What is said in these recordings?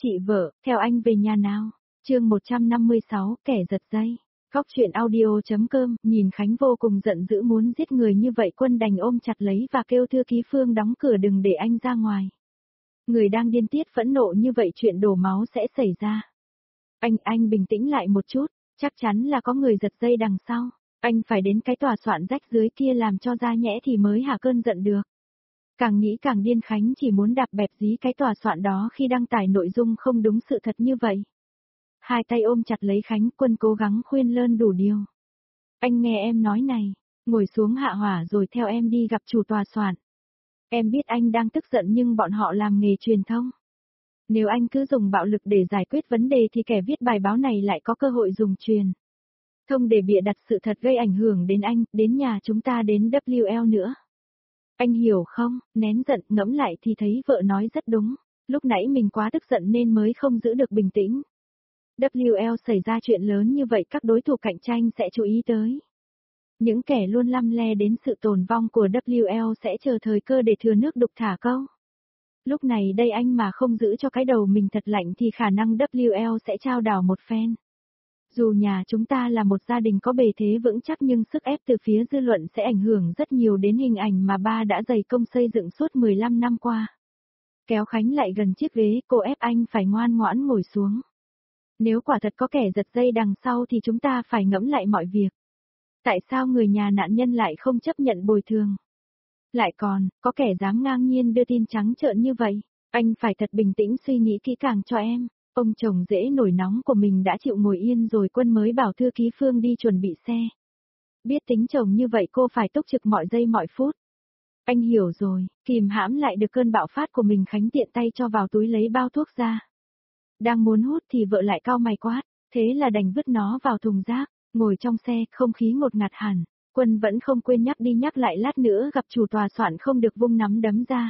Chị vợ, theo anh về nhà nào? Chương 156, kẻ giật dây. Góc truyện audio.com, nhìn Khánh vô cùng giận dữ muốn giết người như vậy, Quân đành ôm chặt lấy và kêu thư ký Phương đóng cửa đừng để anh ra ngoài. Người đang điên tiết phẫn nộ như vậy chuyện đổ máu sẽ xảy ra. Anh bình tĩnh lại một chút, chắc chắn là có người giật dây đằng sau. Anh phải đến cái tòa soạn rách dưới kia làm cho ra nhẽ thì mới hạ cơn giận được. Càng nghĩ càng điên, Khánh chỉ muốn đạp bẹp dí cái tòa soạn đó khi đăng tải nội dung không đúng sự thật như vậy. Hai tay ôm chặt lấy Khánh, Quân cố gắng khuyên lơn đủ điều. Anh nghe em nói này, ngồi xuống hạ hỏa rồi theo em đi gặp chủ tòa soạn. Em biết anh đang tức giận nhưng bọn họ làm nghề truyền thông. Nếu anh cứ dùng bạo lực để giải quyết vấn đề thì kẻ viết bài báo này lại có cơ hội dùng truyền thông để bịa đặt sự thật gây ảnh hưởng đến anh, đến nhà chúng ta, đến WL nữa. Anh hiểu không? Nén giận, ngẫm lại thì thấy vợ nói rất đúng. Lúc nãy mình quá tức giận nên mới không giữ được bình tĩnh. WL xảy ra chuyện lớn như vậy, các đối thủ cạnh tranh sẽ chú ý tới. Những kẻ luôn lăm le đến sự tồn vong của WL sẽ chờ thời cơ để thừa nước đục thả câu. Lúc này đây anh mà không giữ cho cái đầu mình thật lạnh thì khả năng WL sẽ trao đảo một phen. Dù nhà chúng ta là một gia đình có bề thế vững chắc nhưng sức ép từ phía dư luận sẽ ảnh hưởng rất nhiều đến hình ảnh mà ba đã dày công xây dựng suốt 15 năm qua. Kéo Khánh lại gần chiếc ghế, cô ép anh phải ngoan ngoãn ngồi xuống. Nếu quả thật có kẻ giật dây đằng sau thì chúng ta phải ngẫm lại mọi việc. Tại sao người nhà nạn nhân lại không chấp nhận bồi thường? Lại còn, có kẻ dám ngang nhiên đưa tin trắng trợn như vậy. Anh phải thật bình tĩnh suy nghĩ kỹ càng cho em. Ông chồng dễ nổi nóng của mình đã chịu ngồi yên rồi, Quân mới bảo thư ký Phương đi chuẩn bị xe. Biết tính chồng như vậy cô phải túc trực mọi giây mọi phút. Anh hiểu rồi, kìm hãm lại được cơn bạo phát của mình, Khánh tiện tay cho vào túi lấy bao thuốc ra. Đang muốn hút thì vợ lại cau mày quát, thế là đành vứt nó vào thùng rác. Ngồi trong xe, không khí ngột ngạt hẳn. Quân vẫn không quên nhắc đi nhắc lại lát nữa gặp chủ tòa soạn không được vung nắm đấm ra.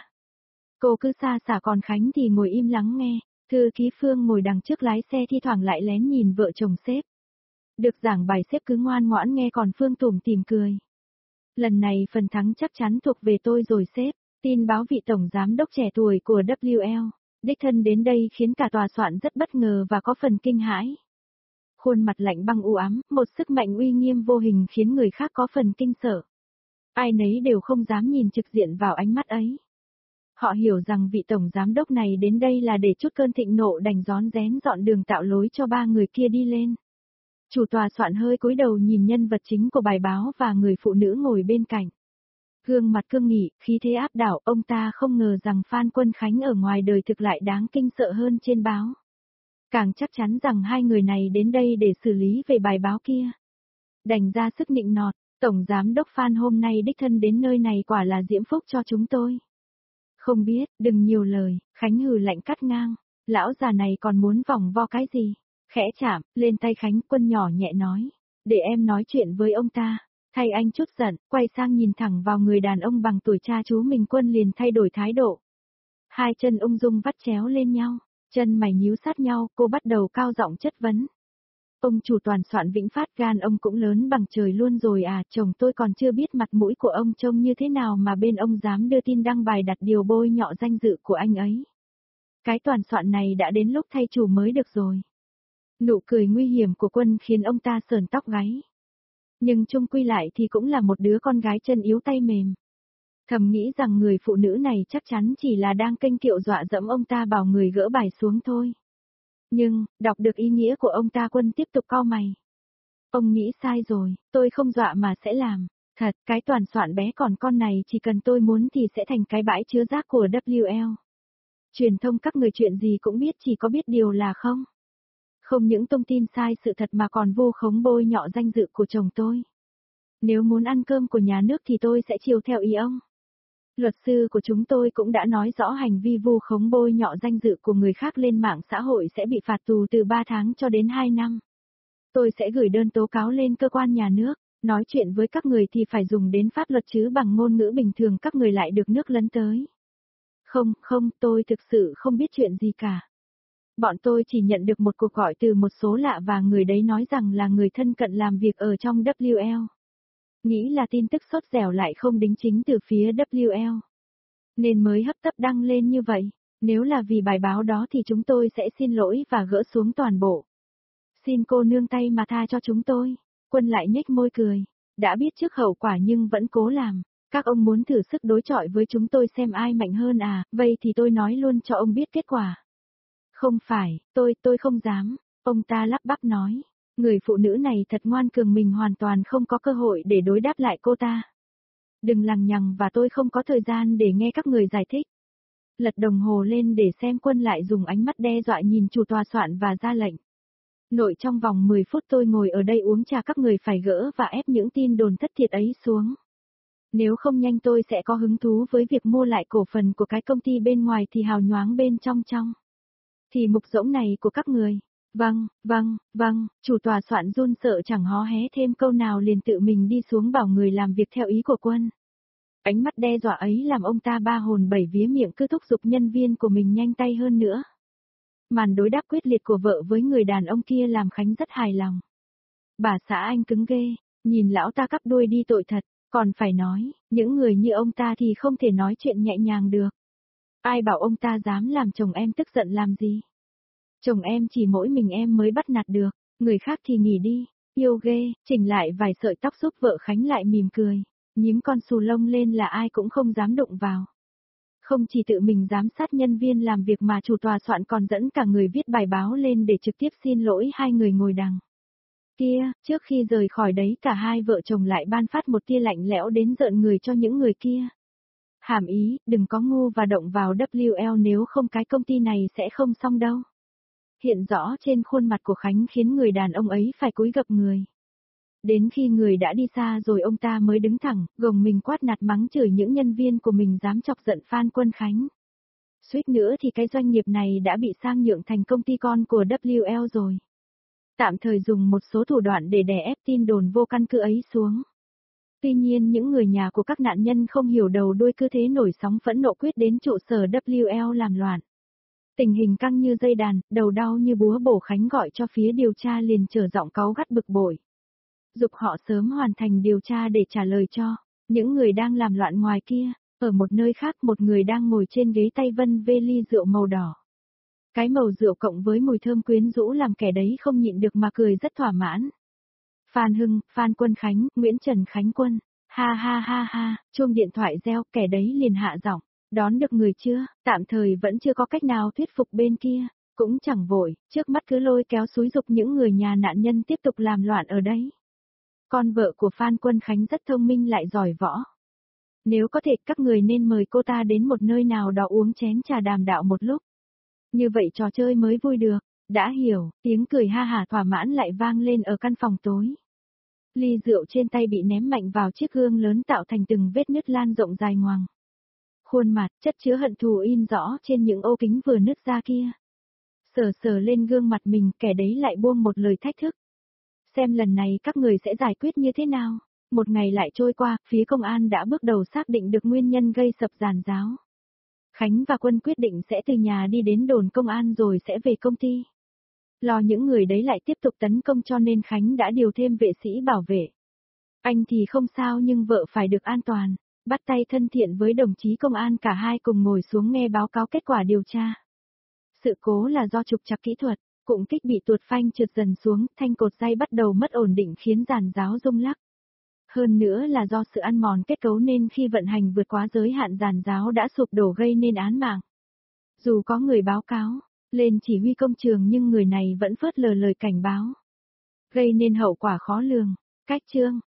Cô cứ xa xả, còn Khánh thì ngồi im lắng nghe. Thư ký Phương ngồi đằng trước lái xe thi thoảng lại lén nhìn vợ chồng sếp. Được giảng bài sếp cứ ngoan ngoãn nghe, còn Phương tủm tỉm cười. Lần này phần thắng chắc chắn thuộc về tôi rồi sếp. Tin báo vị tổng giám đốc trẻ tuổi của WL đích thân đến đây khiến cả tòa soạn rất bất ngờ và có phần kinh hãi. Khuôn mặt lạnh băng u ám, một sức mạnh uy nghiêm vô hình khiến người khác có phần kinh sợ. Ai nấy đều không dám nhìn trực diện vào ánh mắt ấy. Họ hiểu rằng vị tổng giám đốc này đến đây là để chút cơn thịnh nộ, đành rón rén dọn đường tạo lối cho ba người kia đi lên. Chủ tòa soạn hơi cúi đầu nhìn nhân vật chính của bài báo và người phụ nữ ngồi bên cạnh. Gương mặt cương nghị, khí thế áp đảo, ông ta không ngờ rằng Phan Quân Khánh ở ngoài đời thực lại đáng kinh sợ hơn trên báo. Càng chắc chắn rằng hai người này đến đây để xử lý về bài báo kia. Đành ra sức nịnh nọt, tổng giám đốc Phan hôm nay đích thân đến nơi này quả là diễm phúc cho chúng tôi. Không biết, đừng nhiều lời, Khánh hừ lạnh cắt ngang, lão già này còn muốn vòng vo cái gì? Khẽ chạm lên tay Khánh, Quân nhỏ nhẹ nói, để em nói chuyện với ông ta. Thay anh chút giận, quay sang nhìn thẳng vào người đàn ông bằng tuổi cha chú mình, Quân liền thay đổi thái độ. Hai chân ung dung vắt chéo lên nhau, chân mày nhíu sát nhau, cô bắt đầu cao giọng chất vấn. Ông chủ toàn soạn Vĩnh Phát, gan ông cũng lớn bằng trời luôn rồi à, chồng tôi còn chưa biết mặt mũi của ông trông như thế nào mà bên ông dám đưa tin đăng bài đặt điều bôi nhọ danh dự của anh ấy. Cái toàn soạn này đã đến lúc thay chủ mới được rồi. Nụ cười nguy hiểm của Quân khiến ông ta sờn tóc gáy. Nhưng chung quy lại thì cũng là một đứa con gái chân yếu tay mềm. Thầm nghĩ rằng người phụ nữ này chắc chắn chỉ là đang kênh kiệu dọa dẫm ông ta, bảo người gỡ bài xuống thôi. Nhưng, đọc được ý nghĩa của ông ta, Quân tiếp tục cau mày. Ông nghĩ sai rồi, tôi không dọa mà sẽ làm. Thật, cái toàn soạn bé còn con này chỉ cần tôi muốn thì sẽ thành cái bãi chứa rác của WL. Truyền thông các người chuyện gì cũng biết, chỉ có biết điều là không. Không những thông tin sai sự thật mà còn vu khống bôi nhọ danh dự của chồng tôi. Nếu muốn ăn cơm của nhà nước thì tôi sẽ chiều theo ý ông. Luật sư của chúng tôi cũng đã nói rõ hành vi vu khống bôi nhọ danh dự của người khác lên mạng xã hội sẽ bị phạt tù từ 3 tháng cho đến 2 năm. Tôi sẽ gửi đơn tố cáo lên cơ quan nhà nước, nói chuyện với các người thì phải dùng đến pháp luật chứ bằng ngôn ngữ bình thường các người lại được nước lấn tới. Không, tôi thực sự không biết chuyện gì cả. Bọn tôi chỉ nhận được một cuộc gọi từ một số lạ và người đấy nói rằng là người thân cận làm việc ở trong WL. Nghĩ là tin tức sốt dẻo lại không đính chính từ phía WL. Nên mới hấp tấp đăng lên như vậy. Nếu là vì bài báo đó thì chúng tôi sẽ xin lỗi và gỡ xuống toàn bộ. Xin cô nương tay mà tha cho chúng tôi. Quân lại nhếch môi cười. Đã biết trước hậu quả nhưng vẫn cố làm. Các ông muốn thử sức đối chọi với chúng tôi xem ai mạnh hơn à, vậy thì tôi nói luôn cho ông biết kết quả. Không phải, tôi không dám, ông ta lắp bắp nói. Người phụ nữ này thật ngoan cường, mình hoàn toàn không có cơ hội để đối đáp lại cô ta. Đừng lằng nhằng và tôi không có thời gian để nghe các người giải thích. Lật đồng hồ lên để xem. Quân lại dùng ánh mắt đe dọa nhìn chủ tòa soạn và ra lệnh. Nội trong vòng 10 phút tôi ngồi ở đây uống trà, các người phải gỡ và ép những tin đồn thất thiệt ấy xuống. Nếu không nhanh tôi sẽ có hứng thú với việc mua lại cổ phần của cái công ty bên ngoài thì hào nhoáng bên trong. Thì mục rỗng này của các người. Vâng, chủ tòa soạn run sợ chẳng hó hé thêm câu nào liền tự mình đi xuống bảo người làm việc theo ý của Quân. Ánh mắt đe dọa ấy làm ông ta ba hồn bảy vía, miệng cứ thúc giục nhân viên của mình nhanh tay hơn nữa. Màn đối đáp quyết liệt của vợ với người đàn ông kia làm Khánh rất hài lòng. Bà xã anh cứng ghê, nhìn lão ta cắp đuôi đi tội thật, còn phải nói, những người như ông ta thì không thể nói chuyện nhẹ nhàng được. Ai bảo ông ta dám làm chồng em tức giận làm gì? Chồng em chỉ mỗi mình em mới bắt nạt được, người khác thì nghỉ đi, yêu ghê, chỉnh lại vài sợi tóc giúp vợ Khánh lại mỉm cười, nhím con xù lông lên là ai cũng không dám đụng vào. Không chỉ tự mình giám sát nhân viên làm việc mà chủ tòa soạn còn dẫn cả người viết bài báo lên để trực tiếp xin lỗi hai người ngồi đằng kia. Trước khi rời khỏi đấy cả hai vợ chồng lại ban phát một tia lạnh lẽo đến rợn người cho những người kia. Hàm ý, đừng có ngu và động vào WL, nếu không cái công ty này sẽ không xong đâu. Hiện rõ trên khuôn mặt của Khánh khiến người đàn ông ấy phải cúi gập người. Đến khi người đã đi xa rồi ông ta mới đứng thẳng, gồng mình quát nạt mắng chửi những nhân viên của mình dám chọc giận Phan Quân Khánh. Suýt nữa thì cái doanh nghiệp này đã bị sang nhượng thành công ty con của WL rồi. Tạm thời dùng một số thủ đoạn để đè ép tin đồn vô căn cứ ấy xuống. Tuy nhiên những người nhà của các nạn nhân không hiểu đầu đuôi, cứ thế nổi sóng phẫn nộ quyết đến trụ sở WL làm loạn. Tình hình căng như dây đàn, đầu đau như búa bổ. Khánh gọi cho phía điều tra liền trở giọng cáu gắt bực bội. Dục họ sớm hoàn thành điều tra để trả lời cho những người đang làm loạn ngoài kia. Ở một nơi khác, một người đang ngồi trên ghế tay vân vê ly rượu màu đỏ. Cái màu rượu cộng với mùi thơm quyến rũ làm kẻ đấy không nhịn được mà cười rất thỏa mãn. Phan Hưng, Phan Quân Khánh, Nguyễn Trần Khánh Quân. Ha ha ha ha, chuông điện thoại reo, kẻ đấy liền hạ giọng. Đón được người chưa? Tạm thời vẫn chưa có cách nào thuyết phục bên kia. Cũng chẳng vội, trước mắt cứ lôi kéo xúi giục những người nhà nạn nhân tiếp tục làm loạn ở đấy. Con vợ của Phan Quân Khánh rất thông minh lại giỏi võ. Nếu có thể các người nên mời cô ta đến một nơi nào đó uống chén trà đàm đạo một lúc. Như vậy trò chơi mới vui được. Đã hiểu, tiếng cười ha hả thỏa mãn lại vang lên ở căn phòng tối. Ly rượu trên tay bị ném mạnh vào chiếc gương lớn tạo thành từng vết nứt lan rộng dài ngoằng. Khuôn mặt, chất chứa hận thù in rõ trên những ô kính vừa nứt ra kia. Sờ sờ lên gương mặt mình, kẻ đấy lại buông một lời thách thức. Xem lần này các người sẽ giải quyết như thế nào. Một ngày lại trôi qua, phía công an đã bước đầu xác định được nguyên nhân gây sập giàn giáo. Khánh và Quân quyết định sẽ từ nhà đi đến đồn công an rồi sẽ về công ty. Lo những người đấy lại tiếp tục tấn công cho nên Khánh đã điều thêm vệ sĩ bảo vệ. Anh thì không sao nhưng vợ phải được an toàn. Bắt tay thân thiện với đồng chí công an, cả hai cùng ngồi xuống nghe báo cáo kết quả điều tra. Sự cố là do trục trặc kỹ thuật, cụm kích bị tuột phanh trượt dần xuống, thanh cột dây bắt đầu mất ổn định khiến giàn giáo rung lắc. Hơn nữa là do sự ăn mòn kết cấu nên khi vận hành vượt quá giới hạn giàn giáo đã sụp đổ gây nên án mạng. Dù có người báo cáo lên chỉ huy công trường nhưng người này vẫn phớt lờ lời cảnh báo, gây nên hậu quả khó lường. Cách chương